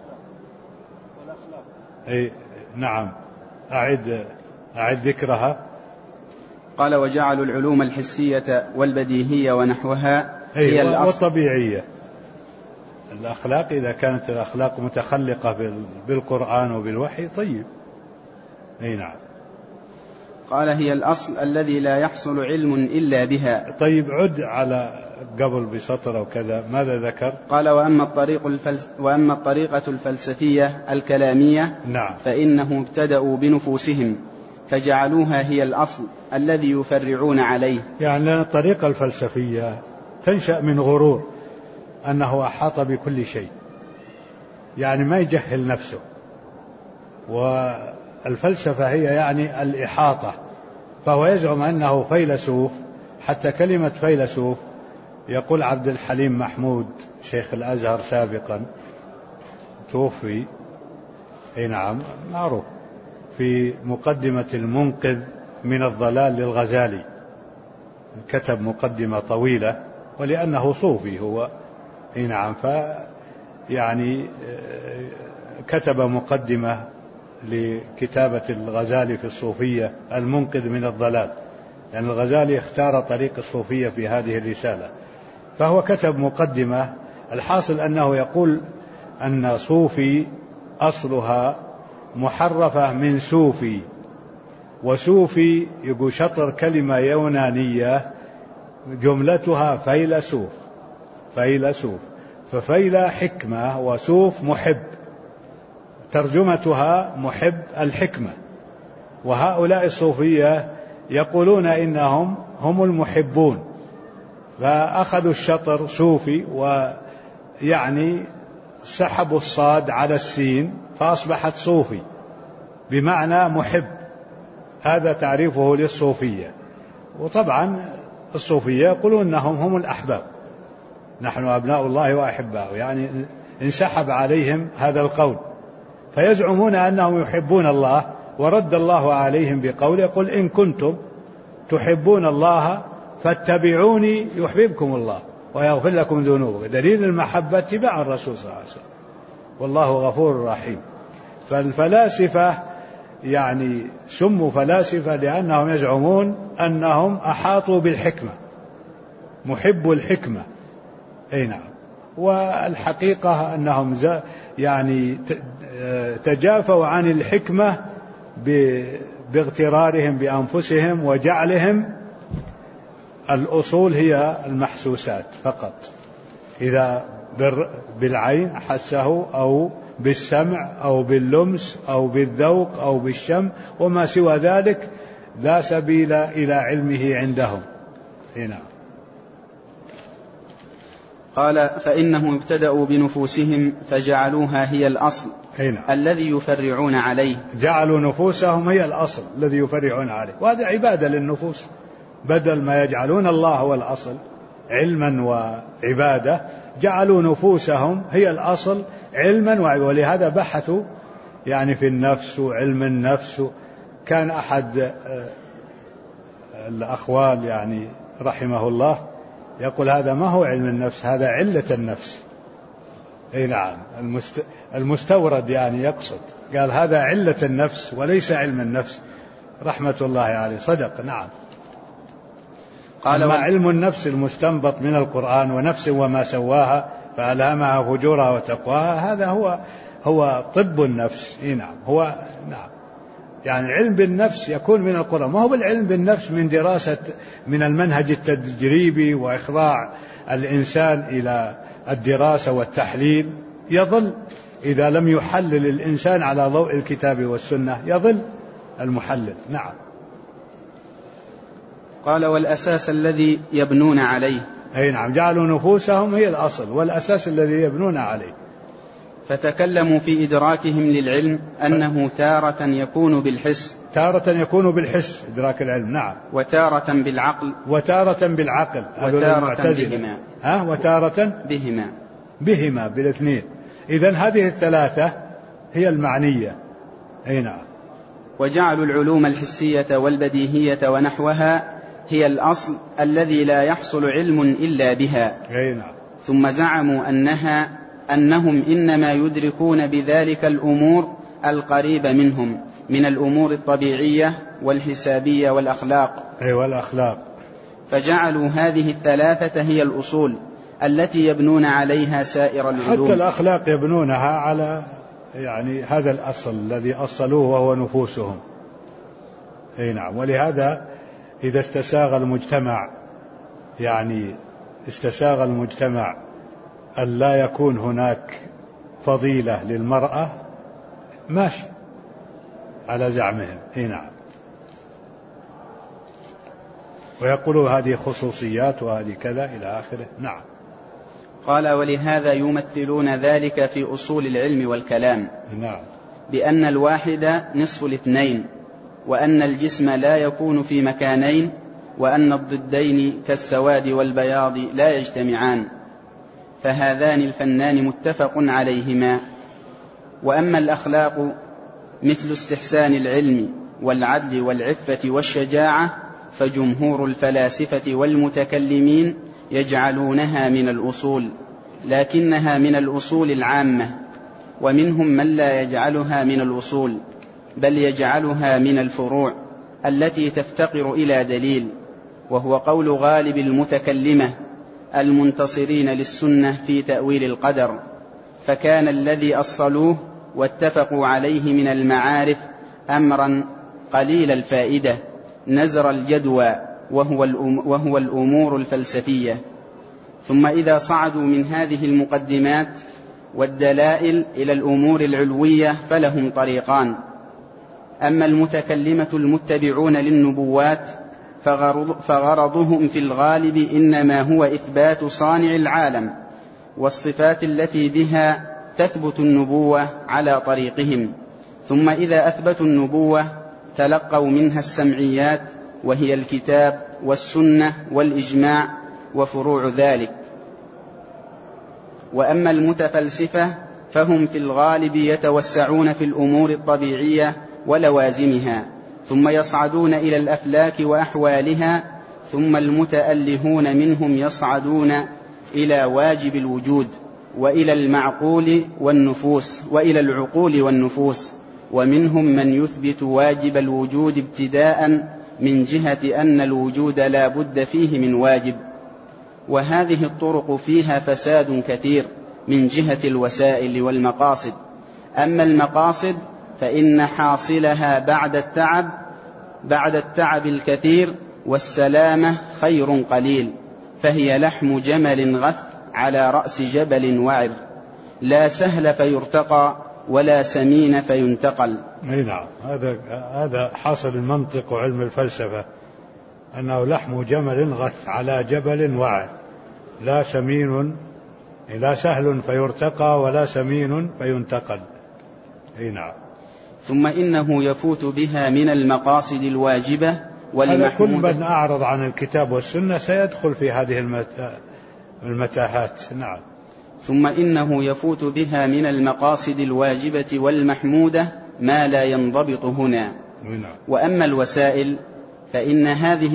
أي نعم، أعد ذكرها. قال وجعلوا العلوم الحسية والبديهية ونحوها هي الأصل والطبيعية. الأخلاق إذا كانت الأخلاق متخلقة بالقرآن وبالوحي طيب. أي نعم. قال هي الأصل الذي لا يحصل علم إلا بها. طيب عد على قبل بسطر أو كذا، ماذا ذكر؟ قال وأما الطريقة الفلسفية الكلامية نعم. فإنه ابتدأوا بنفوسهم فجعلوها هي الأصل الذي يفرعون عليه. يعني الطريقة الفلسفية تنشأ من غرور أنه أحاط بكل شيء، يعني ما يجهل نفسه، والفلسفة هي يعني الإحاطة، فهو يزعم أنه فيلسوف. حتى كلمة فيلسوف يقول عبد الحليم محمود شيخ الأزهر سابقا توفي، نعم معروف، في مقدمة المنقذ من الضلال للغزالي كتب مقدمة طويلة، ولأنه صوفي هو، نعم، يعني كتب مقدمة لكتابة الغزالي في الصوفية المنقذ من الضلال، يعني الغزالي اختار طريق الصوفية في هذه الرسالة، فهو كتب مقدمة. الحاصل أنه يقول أن صوفي أصلها محرفة من سوفي، وسوفي يقول شطر كلمة يونانية جملتها فيلسوف، فيلسوف، ففيل حكمة وسوف محب، ترجمتها محب الحكمة. وهؤلاء الصوفية يقولون إنهم هم المحبون، فأخذوا الشطر صوفي ويعني سحبوا الصاد على السين فأصبحت صوفي بمعنى محب، هذا تعريفه للصوفية. وطبعا الصوفية يقولون أنهم هم الأحباب، نحن أبناء الله وأحباؤه، يعني انسحب عليهم هذا القول، فيزعمون أنهم يحبون الله، ورد الله عليهم بقول يقول إن كنتم تحبون الله فاتبعوني يحببكم الله ويغفر لكم ذنوبكم. دليل المحبة اتباع الرسول صلى الله عليه وسلم، والله غفور رحيم. فالفلاسفة يعني سموا فلاسفة لأنهم يزعمون أنهم أحاطوا بالحكمة، محب الحكمة، أي نعم. والحقيقة أنهم يعني تجافوا عن الحكمة باغترارهم بأنفسهم وجعلهم الأصول هي المحسوسات فقط، إذا بالعين حسه أو بالسمع أو باللمس أو بالذوق أو بالشم، وما سوى ذلك لا سبيل إلى علمه عندهم. هنا قال فإنهم ابتدأوا بنفوسهم فجعلوها هي الأصل الذي يفرعون عليه. جعلوا نفوسهم هي الأصل الذي يفرعون عليه، وهذا عبادة للنفوس، بدل ما يجعلون الله هو الأصل علما وعبادة، جعلوا نفوسهم هي الأصل علما وعبادة. ولهذا بحثوا يعني في النفس وعلم النفس. كان أحد الأخوال يعني رحمه الله يقول هذا ما هو علم النفس، هذا علة النفس. أي نعم، المستورد يعني يقصد، قال هذا علة النفس وليس علم النفس، رحمة الله عليه، صدق. نعم. أما علم النفس المستنبط من القرآن ونفس وما سواها فألهمها فجورها وتقواها، هذا هو طب النفس. نعم، هو نعم، يعني علم بالنفس يكون من القرآن، ما هو بالعلم بالنفس من دراسة من المنهج التجريبي وإخضاع الإنسان إلى الدراسة والتحليل، يضل إذا لم يحلل الإنسان على ضوء الكتاب والسنة، يضل المحلل. نعم. قال والأساس الذي يبنون عليه. أي نعم، جعلوا نفوسهم هي الأصل والأساس الذي يبنون عليه. فتكلموا في إدراكهم للعلم أنه تارة يكون بالحس، تارة يكون بالحس إدراك العلم، نعم، وتارة بالعقل، وتارة بالعقل، وتارة بهما، وتارة بهما بالاثنين. إذن هذه الثلاثة هي المعنية. أي نعم. وجعلوا العلوم الحسية والبديهية ونحوها هي الأصل الذي لا يحصل علم إلا بها. أي نعم. ثم زعموا أنهم إنما يدركون بذلك الأمور القريبة منهم من الأمور الطبيعية والحسابية والأخلاق. أي والأخلاق. فجعلوا هذه الثلاثة هي الأصول التي يبنون عليها سائر العلوم. حتى الأخلاق يبنونها على يعني هذا الأصل الذي أصلوه وهو نفوسهم. أي نعم. ولهذا إذا استساغ المجتمع، يعني استساغ المجتمع أن لا يكون هناك فضيلة للمرأة، ماشي على زعمهم. أي نعم. ويقولوا هذه خصوصيات وهذه كذا إلى آخره. نعم. قال: ولهذا يمثلون ذلك في أصول العلم والكلام. نعم. بأن الواحد نصف الاثنين، وأن الجسم لا يكون في مكانين، وأن الضدين كالسواد والبياض لا يجتمعان، فهذان الفنان متفق عليهما. وأما الأخلاق مثل استحسان العلم والعدل والعفة والشجاعة، فجمهور الفلاسفة والمتكلمين يجعلونها من الأصول، لكنها من الأصول العامة، ومنهم من لا يجعلها من الأصول، بل يجعلها من الفروع التي تفتقر إلى دليل، وهو قول غالب المتكلمة المنتصرين للسنة في تأويل القدر. فكان الذي أصلوه واتفقوا عليه من المعارف قليل الفائدة نزر الجدوى، وهو الأمور الفلسفية. ثم إذا صعدوا من هذه المقدمات والدلائل إلى الأمور العلوية فلهم طريقان. أما المتكلمة المتبعون للنبوات فغرضهم في الغالب إنما هو إثبات صانع العالم والصفات التي بها تثبت النبوة على طريقهم، ثم إذا أثبتوا النبوة تلقوا منها السمعيات، وهي الكتاب والسنة والإجماع وفروع ذلك. وأما المتفلسفة فهم في الغالب يتوسعون في الأمور الطبيعية ولوازمها، ثم يصعدون إلى الأفلاك وأحوالها، ثم المتألهون منهم يصعدون إلى واجب الوجود وإلى العقول والنفوس، ومنهم من يثبت واجب الوجود ابتداء من جهة أن الوجود لا بد فيه من واجب. وهذه الطرق فيها فساد كثير من جهة الوسائل والمقاصد. أما المقاصد فإن حاصلها بعد التعب الكثير والسلامة خير قليل، فهي لحم جمل غث على رأس جبل وعر، لا سهل فيرتقى ولا سمين فينتقل. نعم. هذا حاصل المنطق وعلم الفلسفة، أنه لحم جمل غث على جبل وعر، لا سمين، لا سهل فيرتقى ولا سمين فينتقل. نعم. ثم إنه يفوت بها من المقاصد الواجبة والمحمودة. كل من أعرض عن الكتاب والسنة سيدخل في هذه المتاهات. نعم. ثم إنه يفوت بها من المقاصد الواجبة والمحمودة ما لا ينضبط هنا. نعم. وأما الوسائل فإن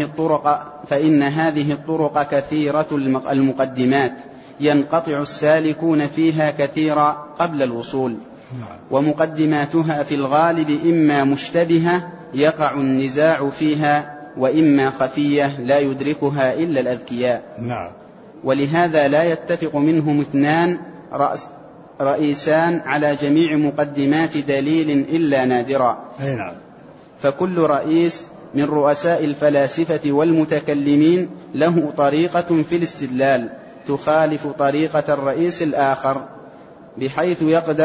هذه الطرق كثيرة المقدمات ينقطع السالكون فيها كثيرا قبل الوصول. نعم. ومقدماتها في الغالب إما مشتبهة يقع النزاع فيها، وإما خفية لا يدركها إلا الأذكياء. نعم. ولهذا لا يتفق منهم اثنان رئيسان على جميع مقدمات دليل إلا نادرا. نعم. فكل رئيس من رؤساء الفلاسفة والمتكلمين له طريقة في الاستدلال تخالف طريقة الرئيس الآخر، بحيث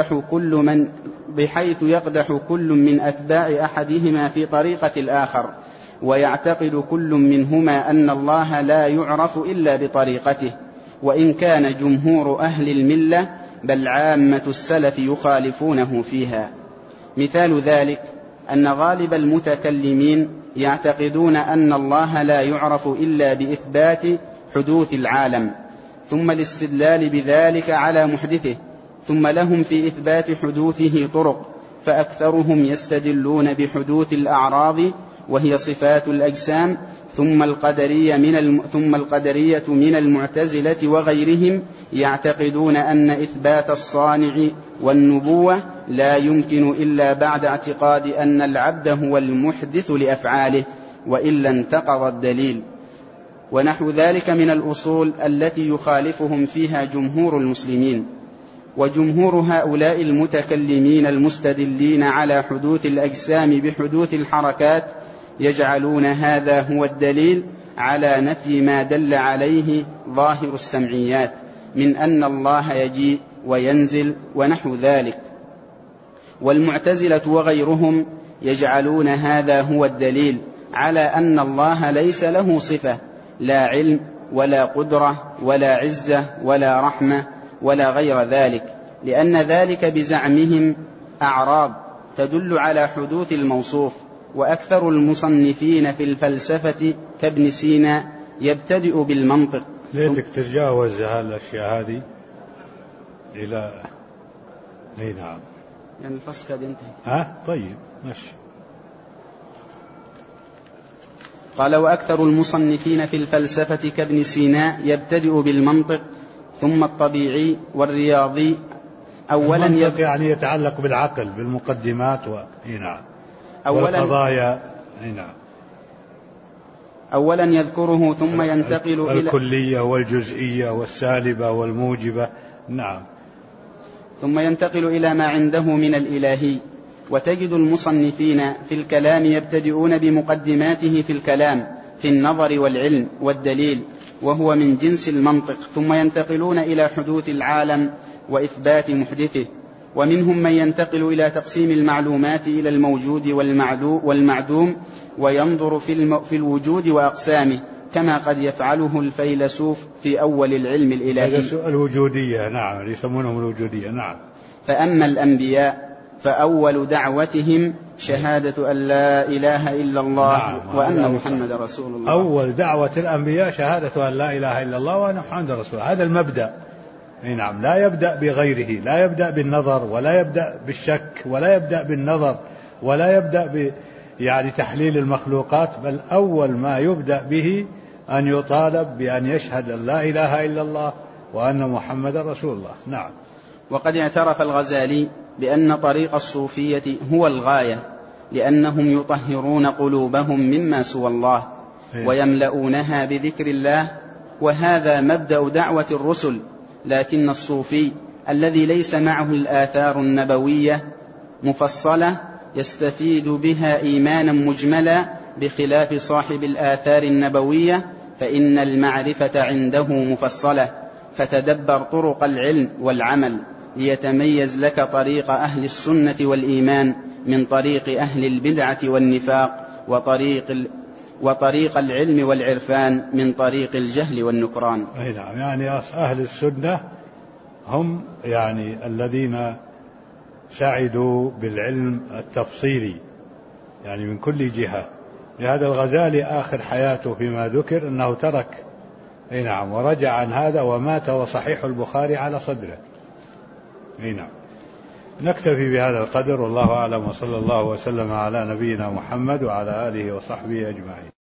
يقدح كل من أتباع أحدهما في طريقة الآخر، ويعتقد كل منهما أن الله لا يعرف إلا بطريقته، وإن كان جمهور أهل الملة بل عامة السلف يخالفونه فيها. مثال ذلك أن غالب المتكلمين يعتقدون أن الله لا يعرف إلا بإثبات حدوث العالم، ثم الاستدلال بذلك على محدثه، ثم لهم في إثبات حدوثه طرق، فأكثرهم يستدلون بحدوث الأعراض وهي صفات الأجسام، ثم القدرية من المعتزلة وغيرهم يعتقدون أن إثبات الصانع والنبوة لا يمكن إلا بعد اعتقاد أن العبد هو المحدث لأفعاله، وإلا انتقض الدليل. ونحو ذلك من الأصول التي يخالفهم فيها جمهور المسلمين. وجمهور هؤلاء المتكلمين المستدلين على حدوث الأجسام بحدوث الحركات يجعلون هذا هو الدليل على نفي ما دل عليه ظاهر السمعيات من أن الله يجيء وينزل ونحو ذلك. والمعتزلة وغيرهم يجعلون هذا هو الدليل على أن الله ليس له صفة، لا علم ولا قدرة ولا عزة ولا رحمة ولا غير ذلك، لأن ذلك بزعمهم أعراض تدل على حدوث الموصوف. وأكثر المصنفين في الفلسفة كابن سينا يبتدئ بالمنطق. ليتك تتجاوز هالأشياء هذه إلى أي نعم يعني الفصل قد انتهي. طيب ماشي. قال: وأكثر المصنفين في الفلسفة كابن سينا يبتدئ بالمنطق ثم الطبيعي والرياضي. أولا يعني يتعلق بالعقل بالمقدمات والقضايا. أولا يذكره ثم ينتقل إلى الكلية والجزئية والسالبة والموجبة. نعم. ثم ينتقل إلى ما عنده من الإلهي. وتجد المصنفين في الكلام يبتدئون بمقدماته في الكلام في النظر والعلم والدليل، وهو من جنس المنطق، ثم ينتقلون إلى حدوث العالم وإثبات محدثه. ومنهم من ينتقل إلى تقسيم المعلومات إلى الموجود والمعدوم، وينظر في الوجود وأقسامه، كما قد يفعله الفيلسوف في أول العلم الإلهي. الوجودية. نعم، يسمونهم الوجودية. نعم. فأما الأنبياء فأول دعوتهم شهادة أن لا إله إلا الله. نعم. وأن محمد رسول الله. أول دعوة الأنبياء شهادة أن لا إله إلا الله وأن محمد رسول الله. هذا المبدأ. نعم. لا يبدأ بغيره، لا يبدأ بالنظر، ولا يبدأ بالشك، ولا يبدأ بالنظر، ولا يبدأ يعني تحليل المخلوقات، بل أول ما يبدأ به أن يطالب بأن يشهد أن لا إله إلا الله وأن محمد رسول الله. نعم. وقد اعترف الغزالي بأن طريق الصوفية هو الغاية، لأنهم يطهرون قلوبهم مما سوى الله ويملؤونها بذكر الله، وهذا مبدأ دعوة الرسل. لكن الصوفي الذي ليس معه الآثار النبوية مفصلة يستفيد بها إيمانا مجملا، بخلاف صاحب الآثار النبوية فإن المعرفة عنده مفصلة. فتدبر طرق العلم والعمل ليتميز لك طريق أهل السنة والإيمان من طريق أهل البدعة والنفاق، وطريق العلم والعرفان من طريق الجهل والنكران. نعم. يعني أهل السنة هم يعني الذين سعدوا بالعلم التفصيلي يعني من كل جهة. لهذا الغزالي آخر حياته فيما ذكر أنه ترك نعم ورجع عن هذا ومات وصحيح البخاري على صدره. نعم. نكتفي بهذا القدر، والله أعلم، وصلى الله وسلم على نبينا محمد وعلى آله وصحبه أجمعين.